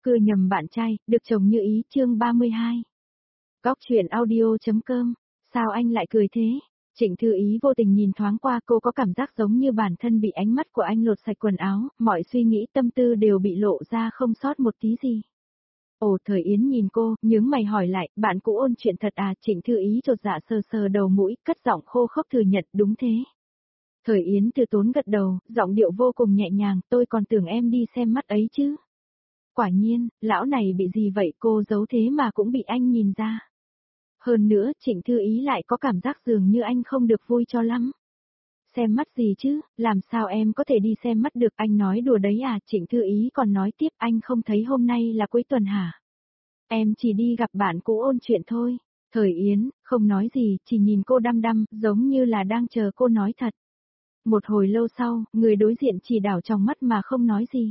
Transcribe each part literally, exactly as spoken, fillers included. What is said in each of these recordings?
Cưa nhầm bạn trai, được chồng như ý, chương ba mươi hai. Góc chuyện audio.com, sao anh lại cười thế? Trịnh Thư Ý vô tình nhìn thoáng qua, cô có cảm giác giống như bản thân bị ánh mắt của anh lột sạch quần áo, mọi suy nghĩ tâm tư đều bị lộ ra không sót một tí gì. Ồ, Thời Yến nhìn cô, nhướng mày hỏi lại, bạn cũ ôn chuyện thật à? Trịnh Thư Ý chột dạ sờ sờ đầu mũi, cất giọng khô khốc thừa nhận, đúng thế. Thời Yến từ tốn gật đầu, giọng điệu vô cùng nhẹ nhàng, tôi còn tưởng em đi xem mắt ấy chứ. Quả nhiên, lão này bị gì vậy, cô giấu thế mà cũng bị anh nhìn ra. Hơn nữa, Trịnh Thư Ý lại có cảm giác dường như anh không được vui cho lắm. Xem mắt gì chứ, làm sao em có thể đi xem mắt được, anh nói đùa đấy à? Trịnh Thư Ý còn nói tiếp, anh không thấy hôm nay là cuối tuần hả? Em chỉ đi gặp bạn cũ ôn chuyện thôi. Thời Yến, không nói gì, chỉ nhìn cô đăm đăm, giống như là đang chờ cô nói thật. Một hồi lâu sau, người đối diện chỉ đảo trong mắt mà không nói gì.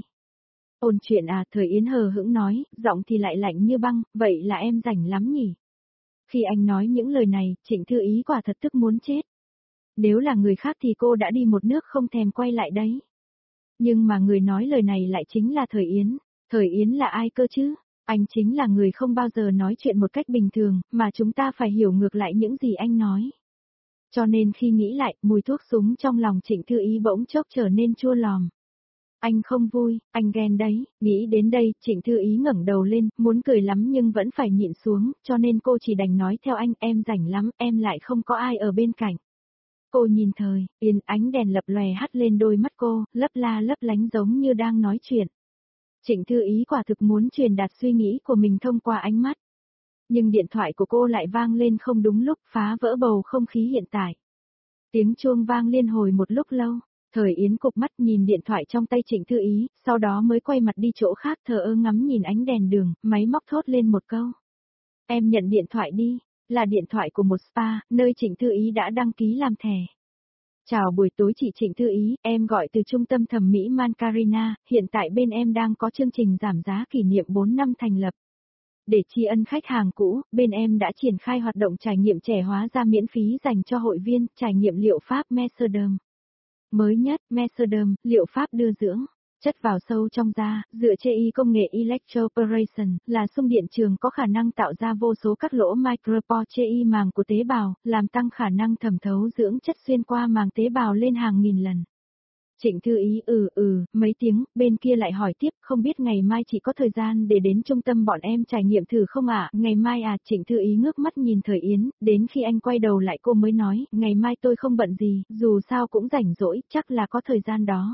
Ôn chuyện à? Thời Yến hờ hững nói, giọng thì lại lạnh như băng, vậy là em rảnh lắm nhỉ? Khi anh nói những lời này, Trịnh Thư Ý quả thật tức muốn chết. Nếu là người khác thì cô đã đi một nước không thèm quay lại đấy. Nhưng mà người nói lời này lại chính là Thời Yến. Thời Yến là ai cơ chứ? Anh chính là người không bao giờ nói chuyện một cách bình thường, mà chúng ta phải hiểu ngược lại những gì anh nói. Cho nên khi nghĩ lại, mùi thuốc súng trong lòng Trịnh Thư Ý bỗng chốc trở nên chua lòm. Anh không vui, anh ghen đấy, nghĩ đến đây, Trịnh Thư Ý ngẩng đầu lên, muốn cười lắm nhưng vẫn phải nhịn xuống, cho nên cô chỉ đành nói theo anh, em rảnh lắm, em lại không có ai ở bên cạnh. Cô nhìn Thời Yến, ánh đèn lập lòe hắt lên đôi mắt cô, lấp la lấp lánh giống như đang nói chuyện. Trịnh Thư Ý quả thực muốn truyền đạt suy nghĩ của mình thông qua ánh mắt. Nhưng điện thoại của cô lại vang lên không đúng lúc, phá vỡ bầu không khí hiện tại. Tiếng chuông vang liên hồi một lúc lâu. Thời Yến cụp mắt nhìn điện thoại trong tay Trịnh Thư Ý, sau đó mới quay mặt đi chỗ khác thờ ơ ngắm nhìn ánh đèn đường, máy móc thốt lên một câu. Em nhận điện thoại đi, là điện thoại của một spa, nơi Trịnh Thư Ý đã đăng ký làm thẻ. Chào buổi tối chị Trịnh Thư Ý, em gọi từ trung tâm thẩm mỹ Mancarina, hiện tại bên em đang có chương trình giảm giá kỷ niệm bốn năm thành lập. Để tri ân khách hàng cũ, bên em đã triển khai hoạt động trải nghiệm trẻ hóa da miễn phí dành cho hội viên, trải nghiệm liệu pháp Mesoderm. Mới nhất, Mesoderm, liệu pháp đưa dưỡng, chất vào sâu trong da, dựa trên y công nghệ electroporation, là xung điện trường có khả năng tạo ra vô số các lỗ micropore trên y màng của tế bào, làm tăng khả năng thẩm thấu dưỡng chất xuyên qua màng tế bào lên hàng nghìn lần. Trịnh Thư Ý ừ ừ, mấy tiếng, bên kia lại hỏi tiếp, không biết ngày mai chị có thời gian để đến trung tâm bọn em trải nghiệm thử không ạ? À? Ngày mai à? Trịnh Thư Ý ngước mắt nhìn Thời Yến, đến khi anh quay đầu lại cô mới nói, ngày mai tôi không bận gì, dù sao cũng rảnh rỗi, chắc là có thời gian đó.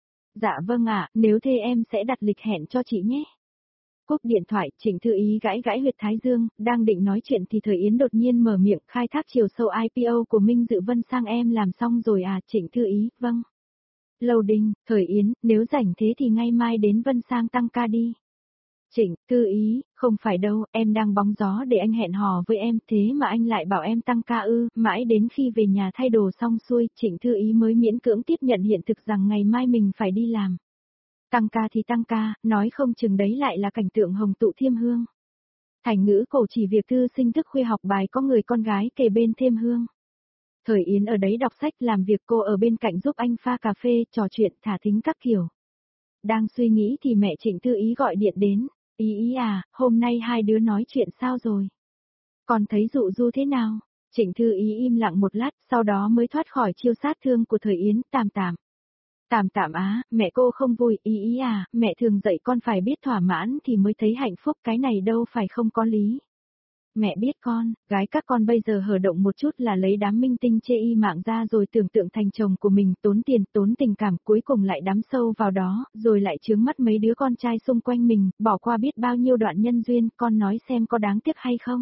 Dạ vâng ạ, nếu thế em sẽ đặt lịch hẹn cho chị nhé. Cúp điện thoại, Trịnh Thư Ý gãi gãi huyệt thái dương, đang định nói chuyện thì Thời Yến đột nhiên mở miệng, khai thác chiều sâu i pê o của Minh Dự Vân sang em làm xong rồi à? Trịnh Thư Ý, vâng. Loading, Thời Yến, nếu rảnh thế thì ngay mai đến Vân Sang tăng ca đi. Trịnh Thư Ý, không phải đâu, em đang bóng gió để anh hẹn hò với em, thế mà anh lại bảo em tăng ca ư, mãi đến khi về nhà thay đồ xong xuôi, Trịnh Thư Ý mới miễn cưỡng tiếp nhận hiện thực rằng ngày mai mình phải đi làm. Tăng ca thì tăng ca, nói không chừng đấy lại là cảnh tượng hồng tụ thiêm hương. Thành ngữ cổ chỉ việc thư sinh thức khuya học bài có người con gái kề bên thêm hương. Thời Yến ở đấy đọc sách làm việc, cô ở bên cạnh giúp anh pha cà phê, trò chuyện, thả thính các kiểu. Đang suy nghĩ thì mẹ Trịnh Thư Ý gọi điện đến, Ý Ý à, hôm nay hai đứa nói chuyện sao rồi? Con thấy Dụ Du thế nào? Trịnh Thư Ý im lặng một lát, sau đó mới thoát khỏi chiêu sát thương của Thời Yến, tạm tạm. Tạm tạm á, mẹ cô không vui, Ý Ý à, mẹ thường dạy con phải biết thỏa mãn thì mới thấy hạnh phúc, cái này đâu phải không có lý. Mẹ biết con, gái các con bây giờ hở động một chút là lấy đám minh tinh chê y mạng ra rồi tưởng tượng thành chồng của mình, tốn tiền, tốn tình cảm, cuối cùng lại đắm sâu vào đó, rồi lại chướng mắt mấy đứa con trai xung quanh mình, bỏ qua biết bao nhiêu đoạn nhân duyên, con nói xem có đáng tiếc hay không?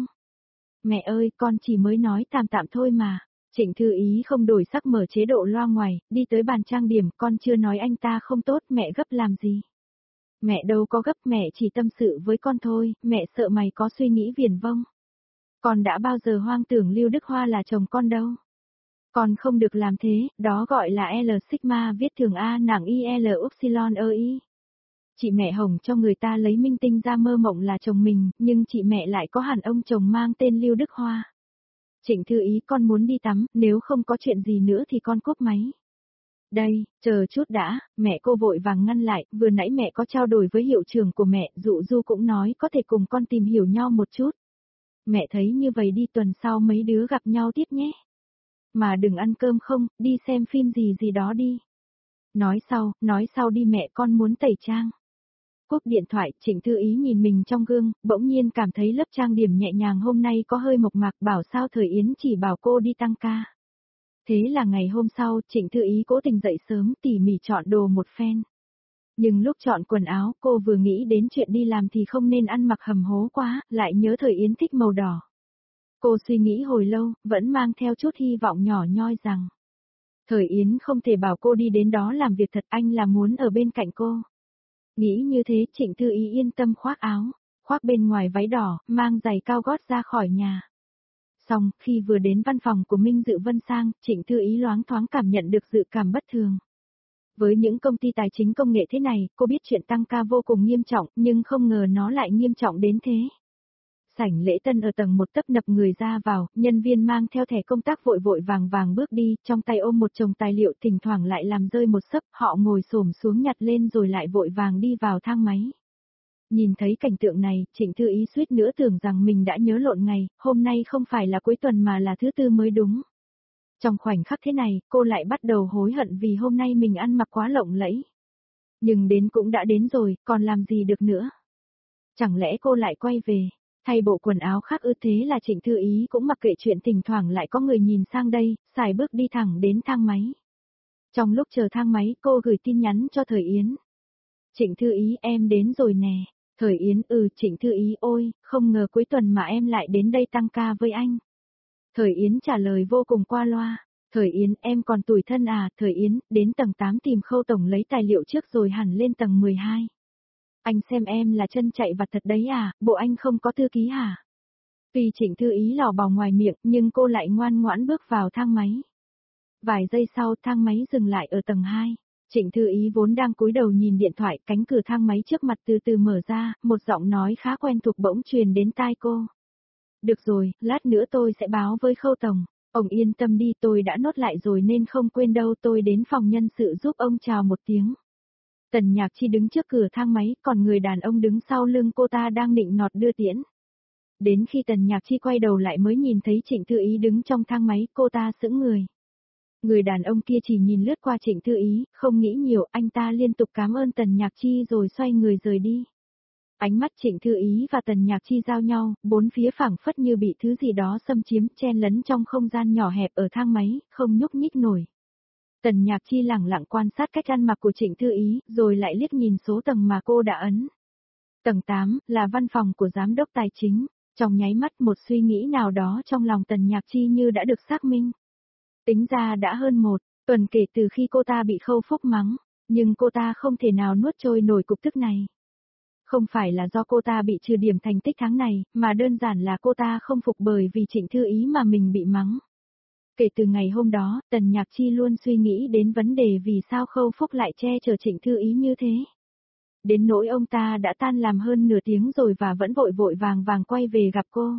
Mẹ ơi, con chỉ mới nói tạm tạm thôi mà. Trịnh Thư Ý không đổi sắc mở chế độ loa ngoài, đi tới bàn trang điểm, con chưa nói anh ta không tốt, mẹ gấp làm gì? Mẹ đâu có gấp, mẹ chỉ tâm sự với con thôi, mẹ sợ mày có suy nghĩ viển vông. Con đã bao giờ hoang tưởng Lưu Đức Hoa là chồng con đâu. Con không được làm thế, đó gọi là L Sigma viết thường A nặng I L Upsilon E I. Chị mẹ hồng cho người ta lấy minh tinh ra mơ mộng là chồng mình, nhưng chị mẹ lại có hẳn ông chồng mang tên Lưu Đức Hoa. Trịnh Thư Ý, con muốn đi tắm, nếu không có chuyện gì nữa thì con cúp máy. Đây, chờ chút đã, mẹ cô vội vàng ngăn lại, vừa nãy mẹ có trao đổi với hiệu trưởng của mẹ, Dụ Du cũng nói có thể cùng con tìm hiểu nhau một chút. Mẹ thấy như vậy đi tuần sau mấy đứa gặp nhau tiếp nhé. Mà đừng ăn cơm không, đi xem phim gì gì đó đi. Nói sau, nói sau đi mẹ con muốn tẩy trang. Cúp điện thoại, Trịnh Thư Ý nhìn mình trong gương, bỗng nhiên cảm thấy lớp trang điểm nhẹ nhàng hôm nay có hơi mộc mạc, bảo sao Thời Yến chỉ bảo cô đi tăng ca. Thế là ngày hôm sau, Trịnh Thư Ý cố tình dậy sớm tỉ mỉ chọn đồ một phen. Nhưng lúc chọn quần áo cô vừa nghĩ đến chuyện đi làm thì không nên ăn mặc hầm hố quá, lại nhớ Thời Yến thích màu đỏ. Cô suy nghĩ hồi lâu, vẫn mang theo chút hy vọng nhỏ nhoi rằng Thời Yến không thể bảo cô đi đến đó làm việc thật, anh là muốn ở bên cạnh cô. Nghĩ như thế Trịnh Thư Ý yên tâm khoác áo, khoác bên ngoài váy đỏ, mang giày cao gót ra khỏi nhà. Xong, khi vừa đến văn phòng của Minh Dự Vân Sang, Trịnh Thư Ý loáng thoáng cảm nhận được dự cảm bất thường. Với những công ty tài chính công nghệ thế này, cô biết chuyện tăng ca vô cùng nghiêm trọng, nhưng không ngờ nó lại nghiêm trọng đến thế. Sảnh lễ tân ở tầng một tấp nập người ra vào, nhân viên mang theo thẻ công tác vội vội vàng vàng bước đi, trong tay ôm một chồng tài liệu, thỉnh thoảng lại làm rơi một sấp, họ ngồi xổm xuống nhặt lên rồi lại vội vàng đi vào thang máy. Nhìn thấy cảnh tượng này, Trịnh Thư Ý suýt nữa tưởng rằng mình đã nhớ lộn ngày, hôm nay không phải là cuối tuần mà là thứ tư mới đúng. Trong khoảnh khắc thế này, cô lại bắt đầu hối hận vì hôm nay mình ăn mặc quá lộng lẫy. Nhưng đến cũng đã đến rồi, còn làm gì được nữa. Chẳng lẽ cô lại quay về, thay bộ quần áo khác ư? Thế là Trịnh Thư Ý cũng mặc kệ chuyện thỉnh thoảng lại có người nhìn sang đây, xài bước đi thẳng đến thang máy. Trong lúc chờ thang máy cô gửi tin nhắn cho Thời Yến. Trịnh Thư Ý em đến rồi nè. Thời Yến ừ Trịnh Thư Ý ôi, không ngờ cuối tuần mà em lại đến đây tăng ca với anh. Thời Yến trả lời vô cùng qua loa. Thời Yến em còn tủi thân à? Thời Yến, đến tầng tám tìm Khâu tổng lấy tài liệu trước rồi hẳn lên tầng mười hai. Anh xem em là chân chạy vặt thật đấy à, bộ anh không có thư ký hả? Tuy Trịnh Thư Ý lò bò ngoài miệng nhưng cô lại ngoan ngoãn bước vào thang máy. Vài giây sau thang máy dừng lại ở tầng hai. Trịnh Thư Ý vốn đang cúi đầu nhìn điện thoại, cánh cửa thang máy trước mặt từ từ mở ra, một giọng nói khá quen thuộc bỗng truyền đến tai cô. Được rồi, lát nữa tôi sẽ báo với Khâu tổng, ông yên tâm đi, tôi đã nốt lại rồi nên không quên đâu, tôi đến phòng nhân sự giúp ông chào một tiếng. Tần Nhạc Chi đứng trước cửa thang máy, còn người đàn ông đứng sau lưng cô ta đang nịnh nọt đưa tiễn. Đến khi Tần Nhạc Chi quay đầu lại mới nhìn thấy Trịnh Thư Ý đứng trong thang máy, cô ta sững người. Người đàn ông kia chỉ nhìn lướt qua Trịnh Thư Ý, không nghĩ nhiều, anh ta liên tục cảm ơn Tần Nhạc Chi rồi xoay người rời đi. Ánh mắt Trịnh Thư Ý và Tần Nhạc Chi giao nhau, bốn phía phảng phất như bị thứ gì đó xâm chiếm, chen lấn trong không gian nhỏ hẹp ở thang máy, không nhúc nhích nổi. Tần Nhạc Chi lẳng lặng quan sát cách ăn mặc của Trịnh Thư Ý, rồi lại liếc nhìn số tầng mà cô đã ấn. Tầng tám, là văn phòng của giám đốc tài chính. Trong nháy mắt một suy nghĩ nào đó trong lòng Tần Nhạc Chi như đã được xác minh. Tính ra đã hơn một tuần kể từ khi cô ta bị Khâu Phúc mắng, nhưng cô ta không thể nào nuốt trôi nổi cục tức này. Không phải là do cô ta bị trừ điểm thành tích tháng này, mà đơn giản là cô ta không phục bởi vì Trịnh Thư Ý mà mình bị mắng. Kể từ ngày hôm đó, Tần Nhạc Chi luôn suy nghĩ đến vấn đề vì sao Khâu Phúc lại che chở Trịnh Thư Ý như thế. Đến nỗi ông ta đã tan làm hơn nửa tiếng rồi và vẫn vội vội vàng vàng quay về gặp cô.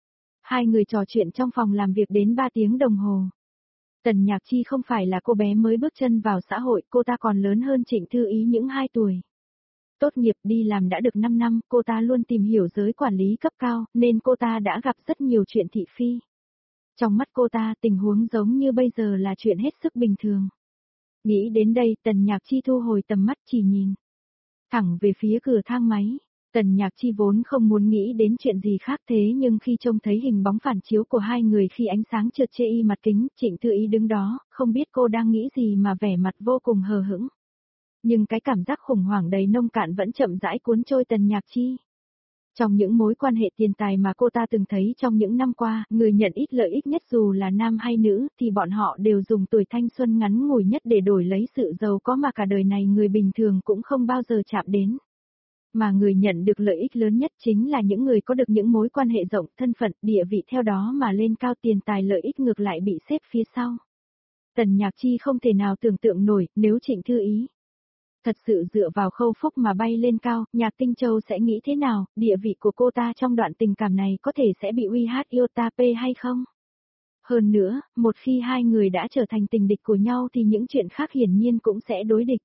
Hai người trò chuyện trong phòng làm việc đến ba tiếng đồng hồ. Tần Nhạc Chi không phải là cô bé mới bước chân vào xã hội, cô ta còn lớn hơn Trịnh Thư Ý những hai tuổi. Tốt nghiệp đi làm đã được năm năm, cô ta luôn tìm hiểu giới quản lý cấp cao, nên cô ta đã gặp rất nhiều chuyện thị phi. Trong mắt cô ta, tình huống giống như bây giờ là chuyện hết sức bình thường. Nghĩ đến đây, Tần Nhạc Chi thu hồi tầm mắt chỉ nhìn thẳng về phía cửa thang máy. Tần Nhạc Chi vốn không muốn nghĩ đến chuyện gì khác thế nhưng khi trông thấy hình bóng phản chiếu của hai người khi ánh sáng trượt chê y mặt kính, Trịnh Thư Ý đứng đó, không biết cô đang nghĩ gì mà vẻ mặt vô cùng hờ hững. Nhưng cái cảm giác khủng hoảng đầy nông cạn vẫn chậm rãi cuốn trôi Tần Nhạc Chi. Trong những mối quan hệ tiền tài mà cô ta từng thấy trong những năm qua, người nhận ít lợi ích nhất dù là nam hay nữ, thì bọn họ đều dùng tuổi thanh xuân ngắn ngủi nhất để đổi lấy sự giàu có mà cả đời này người bình thường cũng không bao giờ chạm đến. Mà người nhận được lợi ích lớn nhất chính là những người có được những mối quan hệ rộng, thân phận, địa vị theo đó mà lên cao, tiền tài lợi ích ngược lại bị xếp phía sau. Tần Nhạc Chi không thể nào tưởng tượng nổi, nếu Trịnh Thư Ý thật sự dựa vào Khâu Phúc mà bay lên cao, Nhạc Tinh Châu sẽ nghĩ thế nào, địa vị của cô ta trong đoạn tình cảm này có thể sẽ bị uy hát iota p hay không? Hơn nữa, một khi hai người đã trở thành tình địch của nhau thì những chuyện khác hiển nhiên cũng sẽ đối địch.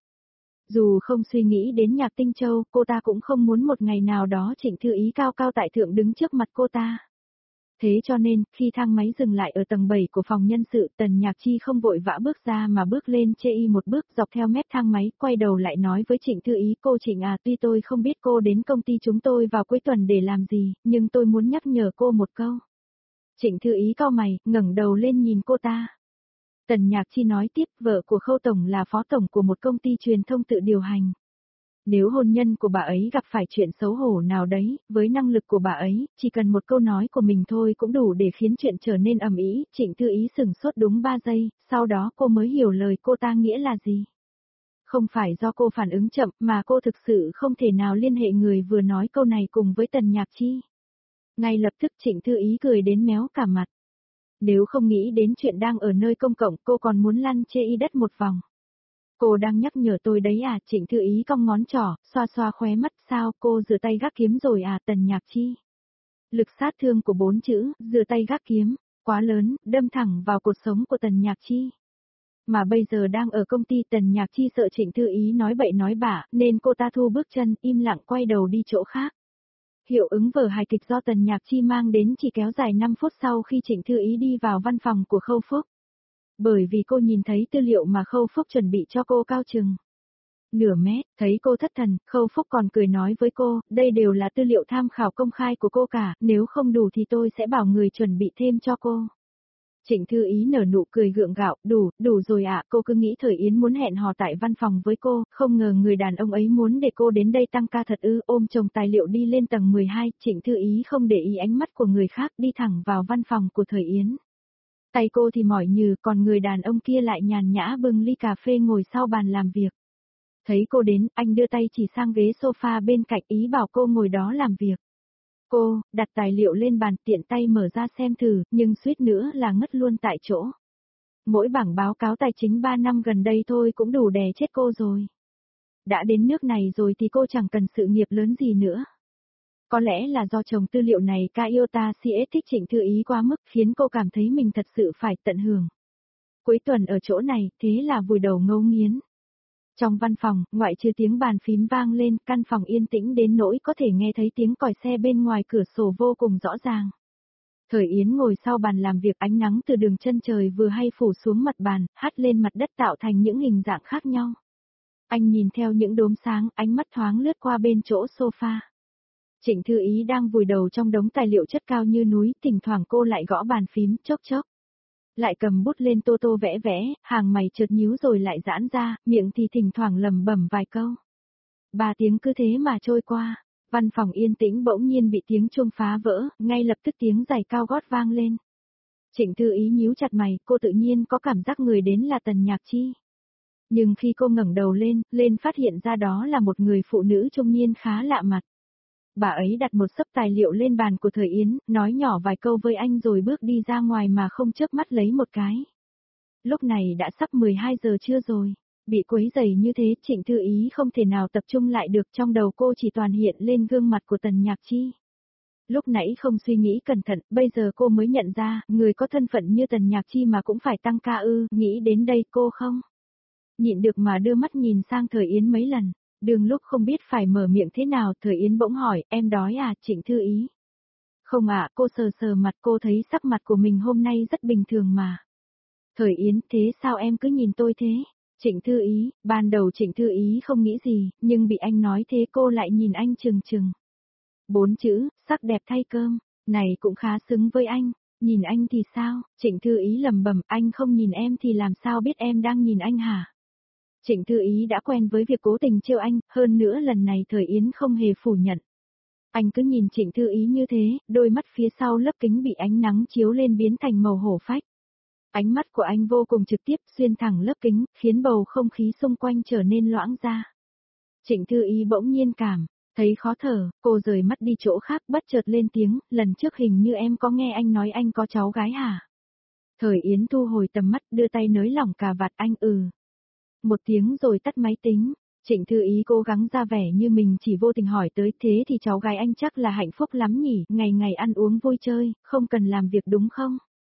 Dù không suy nghĩ đến Nhạc Tinh Châu, cô ta cũng không muốn một ngày nào đó Trịnh Thư Ý cao cao tại thượng đứng trước mặt cô ta. Thế cho nên, khi thang máy dừng lại ở tầng bảy của phòng nhân sự, Tần Nhạc Chi không vội vã bước ra mà bước lên chê y một bước dọc theo mép thang máy, quay đầu lại nói với Trịnh Thư Ý, cô Trịnh à, tuy tôi không biết cô đến công ty chúng tôi vào cuối tuần để làm gì, nhưng tôi muốn nhắc nhở cô một câu. Trịnh Thư Ý cau mày, ngẩng đầu lên nhìn cô ta. Tần Nhạc Chi nói tiếp, vợ của Khâu Tổng là phó tổng của một công ty truyền thông tự điều hành. Nếu hôn nhân của bà ấy gặp phải chuyện xấu hổ nào đấy, với năng lực của bà ấy, chỉ cần một câu nói của mình thôi cũng đủ để khiến chuyện trở nên ầm ĩ. Trịnh Thư Ý sửng sốt đúng ba giây, sau đó cô mới hiểu lời cô ta nghĩa là gì. Không phải do cô phản ứng chậm mà cô thực sự không thể nào liên hệ người vừa nói câu này cùng với Tần Nhạc Chi. Ngay lập tức Trịnh Thư Ý cười đến méo cả mặt. Nếu không nghĩ đến chuyện đang ở nơi công cộng cô còn muốn lăn chê y đất một vòng. Cô đang nhắc nhở tôi đấy à, Trịnh Thư Ý cong ngón trỏ, xoa xoa khóe mắt, sao cô rửa tay gác kiếm rồi à, Tần Nhạc Chi. Lực sát thương của bốn chữ, rửa tay gác kiếm, quá lớn, đâm thẳng vào cuộc sống của Tần Nhạc Chi. Mà bây giờ đang ở công ty, Tần Nhạc Chi sợ Trịnh Thư Ý nói bậy nói bạ, nên cô ta thu bước chân, im lặng quay đầu đi chỗ khác. Hiệu ứng vở hài kịch do Tần Nhạc Chi mang đến chỉ kéo dài năm phút sau khi Trịnh Thư Ý đi vào văn phòng của Khâu Phúc. Bởi vì cô nhìn thấy tư liệu mà Khâu Phúc chuẩn bị cho cô cao chừng nửa mét, thấy cô thất thần, Khâu Phúc còn cười nói với cô, đây đều là tư liệu tham khảo công khai của cô cả, nếu không đủ thì tôi sẽ bảo người chuẩn bị thêm cho cô. Trịnh Thư Ý nở nụ cười gượng gạo, đủ, đủ rồi ạ, cô cứ nghĩ Thời Yến muốn hẹn hò tại văn phòng với cô, không ngờ người đàn ông ấy muốn để cô đến đây tăng ca thật ư, ôm chồng tài liệu đi lên tầng mười hai, Trịnh Thư Ý không để ý ánh mắt của người khác đi thẳng vào văn phòng của Thời Yến. Tay cô thì mỏi nhừ, còn người đàn ông kia lại nhàn nhã bưng ly cà phê ngồi sau bàn làm việc. Thấy cô đến, anh đưa tay chỉ sang ghế sofa bên cạnh ý bảo cô ngồi đó làm việc. Cô, đặt tài liệu lên bàn tiện tay mở ra xem thử, nhưng suýt nữa là ngất luôn tại chỗ. Mỗi bảng báo cáo tài chính ba năm gần đây thôi cũng đủ đè chết cô rồi. Đã đến nước này rồi thì cô chẳng cần sự nghiệp lớn gì nữa. Có lẽ là do chồng tư liệu này Kaiota xê ét thích Trịnh Thư Ý quá mức khiến cô cảm thấy mình thật sự phải tận hưởng. Cuối tuần ở chỗ này, thế là vùi đầu ngấu nghiến. Trong văn phòng, ngoại trừ tiếng bàn phím vang lên, căn phòng yên tĩnh đến nỗi có thể nghe thấy tiếng còi xe bên ngoài cửa sổ vô cùng rõ ràng. Thời Yến ngồi sau bàn làm việc, ánh nắng từ đường chân trời vừa hay phủ xuống mặt bàn, hắt lên mặt đất tạo thành những hình dạng khác nhau. Anh nhìn theo những đốm sáng, ánh mắt thoáng lướt qua bên chỗ sofa. Trịnh Thư Ý đang vùi đầu trong đống tài liệu chất cao như núi, thỉnh thoảng cô lại gõ bàn phím, chốc chốc. Lại cầm bút lên tô tô vẽ vẽ, hàng mày chợt nhíu rồi lại giãn ra, miệng thì thỉnh thoảng lẩm bẩm vài câu. Ba tiếng cứ thế mà trôi qua, văn phòng yên tĩnh bỗng nhiên bị tiếng chuông phá vỡ, ngay lập tức tiếng giày cao gót vang lên. Trịnh Thư Ý nhíu chặt mày, cô tự nhiên có cảm giác người đến là Tần Nhạc Chi. Nhưng khi cô ngẩng đầu lên, lên phát hiện ra đó là một người phụ nữ trung niên khá lạ mặt. Bà ấy đặt một xấp tài liệu lên bàn của Thời Yến, nói nhỏ vài câu với anh rồi bước đi ra ngoài mà không chớp mắt lấy một cái. Lúc này đã sắp mười hai giờ trưa rồi, bị quấy rầy như thế Trịnh Thư Ý không thể nào tập trung lại được, trong đầu cô chỉ toàn hiện lên gương mặt của Tần Nhạc Chi. Lúc nãy không suy nghĩ cẩn thận, bây giờ cô mới nhận ra, người có thân phận như Tần Nhạc Chi mà cũng phải tăng ca ư, nghĩ đến đây cô không nhịn được mà đưa mắt nhìn sang Thời Yến mấy lần. Đường lúc không biết phải mở miệng thế nào, Thời Yến bỗng hỏi, em đói à, Trịnh Thư Ý? Không ạ, cô sờ sờ mặt, cô thấy sắc mặt của mình hôm nay rất bình thường mà. Thời Yến, thế sao em cứ nhìn tôi thế? Trịnh Thư Ý, ban đầu Trịnh Thư Ý không nghĩ gì, nhưng bị anh nói thế cô lại nhìn anh chừng chừng. Bốn chữ, sắc đẹp thay cơm, này cũng khá xứng với anh, nhìn anh thì sao? Trịnh Thư Ý lẩm bẩm, anh không nhìn em thì làm sao biết em đang nhìn anh hả? Trịnh Thư Ý đã quen với việc cố tình trêu anh, hơn nữa lần này Thời Yến không hề phủ nhận. Anh cứ nhìn Trịnh Thư Ý như thế, đôi mắt phía sau lớp kính bị ánh nắng chiếu lên biến thành màu hổ phách. Ánh mắt của anh vô cùng trực tiếp xuyên thẳng lớp kính, khiến bầu không khí xung quanh trở nên loãng ra. Trịnh Thư Ý bỗng nhiên cảm thấy khó thở, cô rời mắt đi chỗ khác bất chợt lên tiếng, lần trước hình như em có nghe anh nói anh có cháu gái hả? Thời Yến thu hồi tầm mắt đưa tay nới lỏng cà vạt anh ừ. Một tiếng rồi tắt máy tính, Trịnh Thư Ý cố gắng ra vẻ như mình chỉ vô tình hỏi tới thế thì cháu gái anh chắc là hạnh phúc lắm nhỉ, ngày ngày ăn uống vui chơi, không cần làm việc đúng không?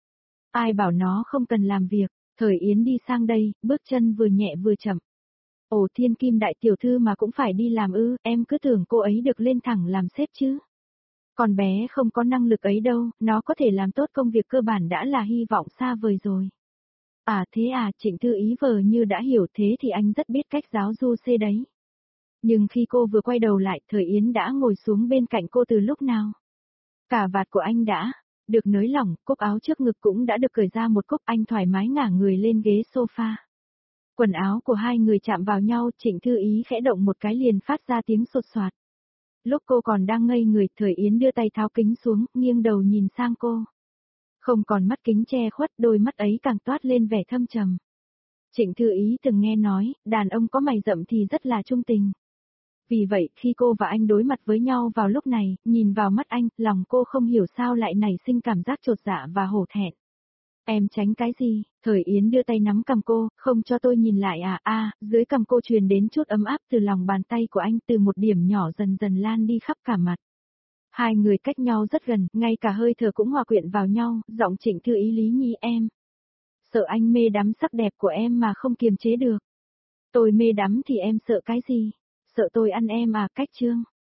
Ai bảo nó không cần làm việc, Thời Yến đi sang đây, bước chân vừa nhẹ vừa chậm. Ồ thiên kim đại tiểu thư mà cũng phải đi làm ư, em cứ tưởng cô ấy được lên thẳng làm sếp chứ. Con bé không có năng lực ấy đâu, nó có thể làm tốt công việc cơ bản đã là hy vọng xa vời rồi. À thế à, Trịnh Thư Ý vờ như đã hiểu thế thì anh rất biết cách giáo du xê đấy. Nhưng khi cô vừa quay đầu lại, Thời Yến đã ngồi xuống bên cạnh cô từ lúc nào. Cà vạt của anh đã được nới lỏng, cúc áo trước ngực cũng đã được cởi ra một cúc, anh thoải mái ngả người lên ghế sofa. Quần áo của hai người chạm vào nhau, Trịnh Thư Ý khẽ động một cái liền phát ra tiếng sột soạt. Lúc cô còn đang ngây người, Thời Yến đưa tay tháo kính xuống, nghiêng đầu nhìn sang cô. Không còn mắt kính che khuất, đôi mắt ấy càng toát lên vẻ thâm trầm. Trịnh Thư Ý từng nghe nói, đàn ông có mày rậm thì rất là trung tình. Vì vậy, khi cô và anh đối mặt với nhau vào lúc này, nhìn vào mắt anh, lòng cô không hiểu sao lại nảy sinh cảm giác chột dạ và hổ thẹn. Em tránh cái gì? Thời Yến đưa tay nắm cằm cô, không cho tôi nhìn lại à, a, à, dưới cằm cô truyền đến chút ấm áp từ lòng bàn tay của anh, từ một điểm nhỏ dần dần lan đi khắp cả mặt. Hai người cách nhau rất gần, ngay cả hơi thở cũng hòa quyện vào nhau, giọng Trịnh Thư Ý lý nhi em. Sợ anh mê đắm sắc đẹp của em mà không kiềm chế được. Tôi mê đắm thì em sợ cái gì? Sợ tôi ăn em à, cách chương.